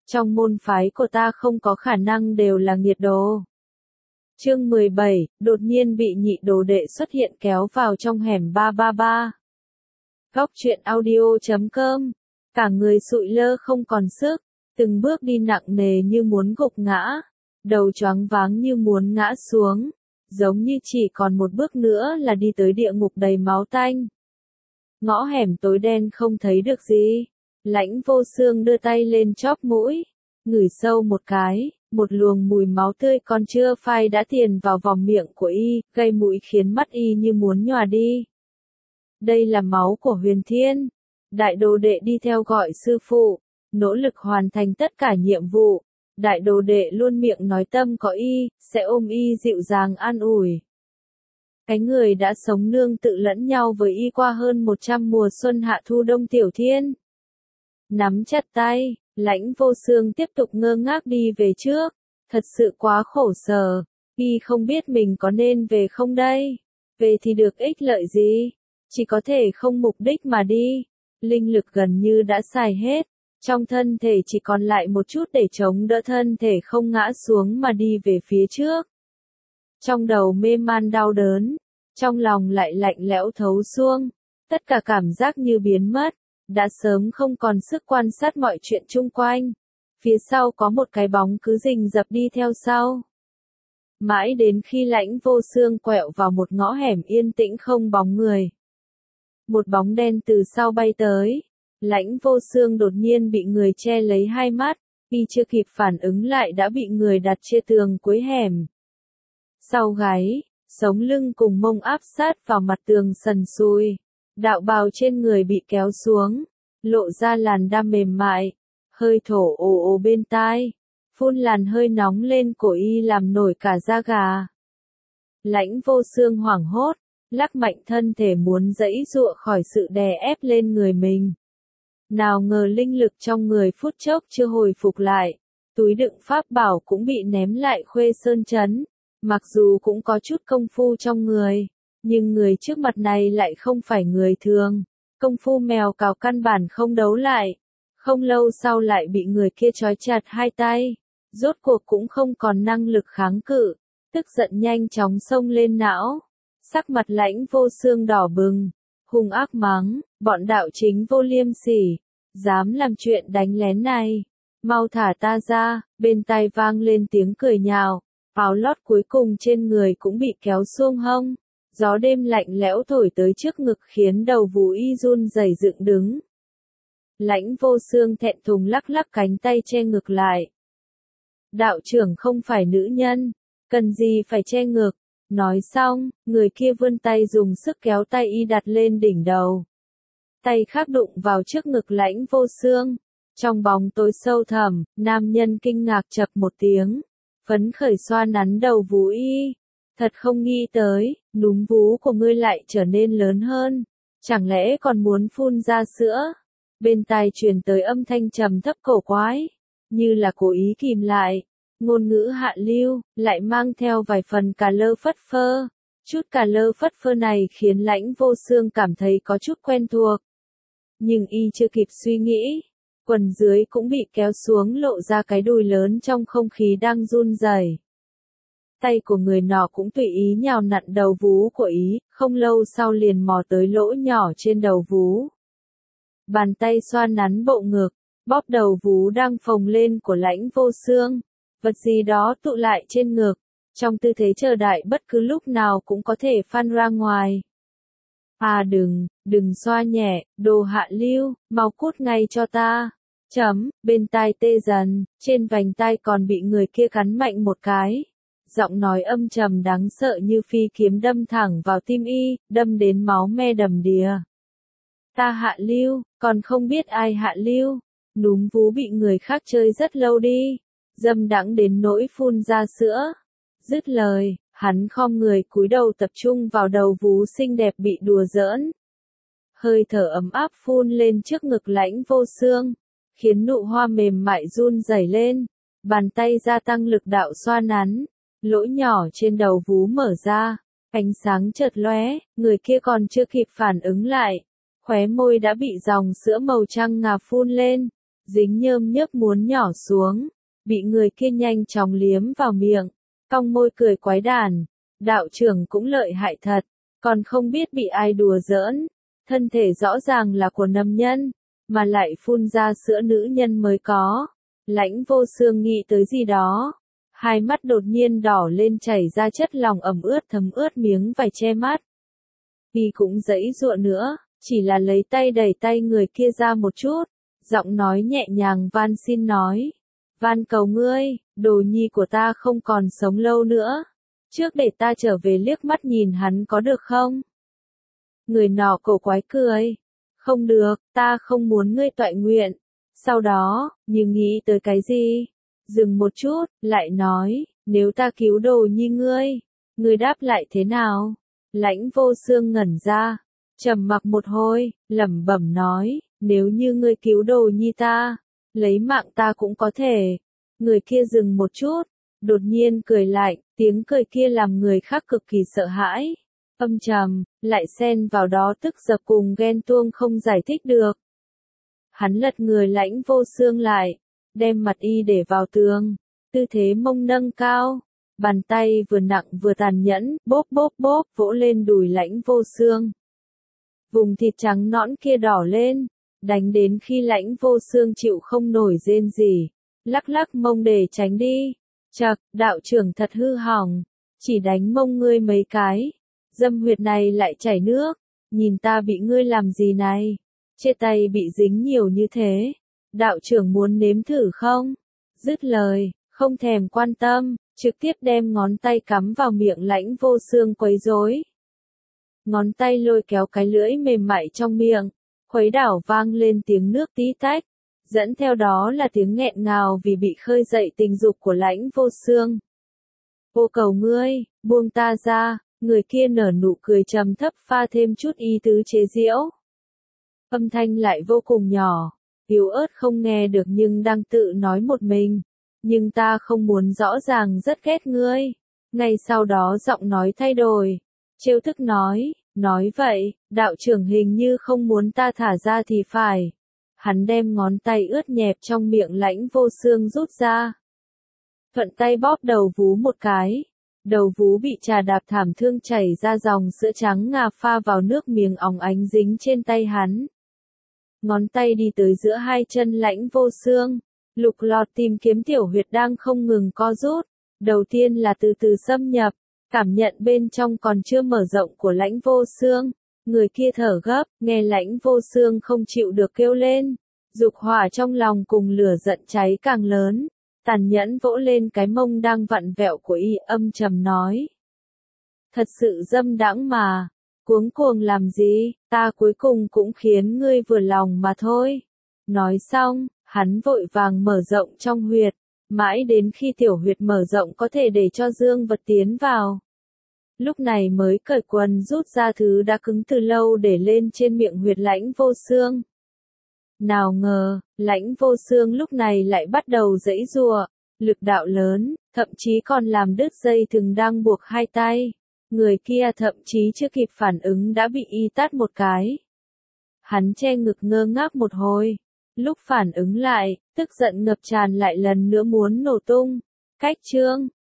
Trong môn phái của ta không có khả năng đều là nghiệt đồ. Chương 17, đột nhiên bị nhị đồ đệ xuất hiện kéo vào trong hẻm 333. Góc truyện audio.com. Cả người sụi lơ không còn sức, từng bước đi nặng nề như muốn gục ngã, đầu choáng váng như muốn ngã xuống, giống như chỉ còn một bước nữa là đi tới địa ngục đầy máu tanh. Ngõ hẻm tối đen không thấy được gì. Lãnh Vô Xương đưa tay lên chóp mũi, ngửi sâu một cái, một luồng mùi máu tươi còn chưa phai đã tiền vào vòng miệng của y, gây mũi khiến mắt y như muốn nhòa đi. Đây là máu của Huyền Thiên. Đại đồ đệ đi theo gọi sư phụ, nỗ lực hoàn thành tất cả nhiệm vụ. Đại đồ đệ luôn miệng nói tâm có y, sẽ ôm y dịu dàng an ủi. Cái người đã sống nương tự lẫn nhau với y qua hơn 100 mùa xuân hạ thu đông Tiểu Thiên. Nắm chặt tay, Lãnh Vô Xương tiếp tục ngơ ngác đi về trước. Thật sự quá khổ sở, y không biết mình có nên về không đây. Về thì được ích lợi gì? Chỉ có thể không mục đích mà đi. Linh lực gần như đã xài hết. Trong thân thể chỉ còn lại một chút để chống đỡ thân thể không ngã xuống mà đi về phía trước. Trong đầu mê man đau đớn, trong lòng lại lạnh lẽo thấu xương. Tất cả cảm giác như biến mất. Đã sớm không còn sức quan sát mọi chuyện chung quanh. Phía sau có một cái bóng cứ rình rập đi theo sau. Mãi đến khi Lãnh Vô Xương quẹo vào một ngõ hẻm yên tĩnh không bóng người. Một bóng đen từ sau bay tới. Lãnh Vô Xương đột nhiên bị người che lấy hai mắt. Y chưa kịp phản ứng lại đã bị người đặt trên tường cuối hẻm. Sau gáy, sống lưng cùng mông áp sát vào mặt tường sần sùi. Đạo bào trên người bị kéo xuống, lộ ra làn da mềm mại, hơi thổ ồ ồ bên tai, phun làn hơi nóng lên cổ y làm nổi cả da gà. Lãnh Vô Xương hoảng hốt, lắc mạnh thân thể muốn giãy giụa khỏi sự đè ép lên người mình. Nào ngờ linh lực trong người phút chốc chưa hồi phục lại, túi đựng pháp bảo cũng bị ném lại Khuê Sơn Trấn, mặc dù cũng có chút công phu trong người. Nhưng người trước mặt này lại không phải người thường, công phu mèo cào căn bản không đấu lại. Không lâu sau lại bị người kia trói chặt hai tay, rốt cuộc cũng không còn năng lực kháng cự, tức giận nhanh chóng xông lên não. Sắc mặt Lãnh Vô Xương đỏ bừng, hung ác mắng, bọn đạo chính vô liêm sỉ, dám làm chuyện đánh lén này, mau thả ta ra. Bên tai vang lên tiếng cười nhạo, áo lót cuối cùng trên người cũng bị kéo xuông hông. Gió đêm lạnh lẽo thổi tới trước ngực khiến đầu vú y run rẩy dựng đứng. Lãnh Vô Xương thẹn thùng lắc lắc cánh tay che ngực lại. Đạo trưởng không phải nữ nhân, cần gì phải che ngực. Nói xong, người kia vươn tay dùng sức kéo tay y đặt lên đỉnh đầu. Tay khác đụng vào trước ngực Lãnh Vô Xương. Trong bóng tối sâu thẳm, nam nhân kinh ngạc chập một tiếng, phấn khởi xoa nắn đầu vú y. Thật không nghĩ tới, núm vú của ngươi lại trở nên lớn hơn. Chẳng lẽ còn muốn phun ra sữa? Bên tai truyền tới âm thanh trầm thấp cổ quái, như là cố ý kìm lại. Ngôn ngữ hạ lưu, lại mang theo vài phần cà lơ phất phơ. Chút cà lơ phất phơ này khiến Lãnh Vô Xương cảm thấy có chút quen thuộc. Nhưng y chưa kịp suy nghĩ, quần dưới cũng bị kéo xuống lộ ra cái đùi lớn trong không khí đang run rẩy. Tay của người nọ cũng tùy ý nhào nặn đầu vú của ý, không lâu sau liền mò tới lỗ nhỏ trên đầu vú. Bàn tay xoa nắn bộ ngực, bóp đầu vú đang phồng lên của Lãnh Vô Xương. Vật gì đó tụ lại trên ngực, trong tư thế chờ đợi bất cứ lúc nào cũng có thể phăn ra ngoài. À đừng xoa nhẹ, đồ hạ lưu, mau cút ngay cho ta. Bên tai tê dần, trên vành tai còn bị người kia cắn mạnh một cái. Giọng nói âm trầm đáng sợ như phi kiếm đâm thẳng vào tim y, đâm đến máu me đầm đìa. Ta hạ lưu, còn không biết ai hạ lưu. Núm vú bị người khác chơi rất lâu đi, dâm đãng đến nỗi phun ra sữa. Dứt lời, hắn khom người cúi đầu tập trung vào đầu vú xinh đẹp bị đùa giỡn. Hơi thở ấm áp phun lên trước ngực Lãnh Vô Xương, khiến nụ hoa mềm mại run rẩy lên. Bàn tay gia tăng lực đạo xoa nắn. Lỗ nhỏ trên đầu vú mở ra, ánh sáng chợt lóe, người kia còn chưa kịp phản ứng lại, khóe môi đã bị dòng sữa màu trắng ngà phun lên, dính nhơm nhớp muốn nhỏ xuống, bị người kia nhanh chóng liếm vào miệng, cong môi cười quái đản, đạo trưởng cũng lợi hại thật, còn không biết bị ai đùa giỡn, thân thể rõ ràng là của nam nhân, mà lại phun ra sữa nữ nhân mới có. Lãnh Vô Xương nghĩ tới gì đó, hai mắt đột nhiên đỏ lên chảy ra chất lỏng ẩm ướt thấm ướt miếng vải che mắt. Y cũng giãy giụa nữa, chỉ là lấy tay đẩy tay người kia ra một chút, giọng nói nhẹ nhàng van xin nói, van cầu ngươi, đồ nhi của ta không còn sống lâu nữa, trước để ta trở về liếc mắt nhìn hắn có được không? Người nọ cổ quái cười, không được, ta không muốn ngươi toại nguyện. Sau đó, như nghĩ tới cái gì, dừng một chút, lại nói, nếu ta cứu đồ nhi ngươi đáp lại thế nào? Lãnh Vô Xương ngẩn ra, trầm mặc một hồi, lẩm bẩm nói, nếu như ngươi cứu đồ nhi ta, lấy mạng ta cũng có thể. Người kia dừng một chút, đột nhiên cười lại, tiếng cười kia làm người khác cực kỳ sợ hãi, âm trầm, lại xen vào đó tức giận cùng ghen tuông không giải thích được. Hắn lật người Lãnh Vô Xương lại, đem mặt y để vào tường, tư thế mông nâng cao, bàn tay vừa nặng vừa tàn nhẫn, bóp bóp bóp vỗ lên đùi Lãnh Vô Xương. Vùng thịt trắng nõn kia đỏ lên, đánh đến khi Lãnh Vô Xương chịu không nổi rên gì, lắc lắc mông để tránh đi. Chậc, đạo trưởng thật hư hỏng, chỉ đánh mông ngươi mấy cái, dâm huyệt này lại chảy nước, nhìn ta bị ngươi làm gì này, trên tay bị dính nhiều như thế, đạo trưởng muốn nếm thử không? Dứt lời, không thèm quan tâm, trực tiếp đem ngón tay cắm vào miệng Lãnh Vô Xương quấy rối. Ngón tay lôi kéo cái lưỡi mềm mại trong miệng, khuấy đảo vang lên tiếng nước tí tách, dẫn theo đó là tiếng nghẹn ngào vì bị khơi dậy tình dục của Lãnh Vô Xương. Vô cầu ngươi, buông ta ra, người kia nở nụ cười trầm thấp pha thêm chút ý tứ chế giễu. Âm thanh lại vô cùng nhỏ, yếu ớt không nghe được nhưng đang tự nói một mình. Nhưng ta không muốn rõ ràng rất ghét ngươi. Ngay sau đó giọng nói thay đổi. Trêu thức nói vậy, đạo trưởng hình như không muốn ta thả ra thì phải. Hắn đem ngón tay ướt nhẹp trong miệng Lãnh Vô Xương rút ra. Thuận tay bóp đầu vú một cái. Đầu vú bị trà đạp thảm thương chảy ra dòng sữa trắng ngà pha vào nước miếng óng ánh dính trên tay hắn. Ngón tay đi tới giữa hai chân Lãnh Vô Xương, lục lọt tìm kiếm tiểu huyệt đang không ngừng co rút. Đầu tiên là từ từ xâm nhập, cảm nhận bên trong còn chưa mở rộng của Lãnh Vô Xương. Người kia thở gấp, nghe Lãnh Vô Xương không chịu được kêu lên. Dục hỏa trong lòng cùng lửa giận cháy càng lớn, tàn nhẫn vỗ lên cái mông đang vặn vẹo của y, âm trầm nói. Thật sự dâm đãng mà, cuống cuồng làm gì, ta cuối cùng cũng khiến ngươi vừa lòng mà thôi. Nói xong, hắn vội vàng mở rộng trong huyệt, mãi đến khi tiểu huyệt mở rộng có thể để cho dương vật tiến vào. Lúc này mới cởi quần rút ra thứ đã cứng từ lâu để lên trên miệng huyệt Lãnh Vô Xương. Nào ngờ, Lãnh Vô Xương lúc này lại bắt đầu giãy giụa, lực đạo lớn, thậm chí còn làm đứt dây thừng đang buộc hai tay. Người kia thậm chí chưa kịp phản ứng đã bị y tát một cái. Hắn che ngực ngơ ngác một hồi. Lúc phản ứng lại, tức giận ngập tràn lại lần nữa muốn nổ tung. Cách chương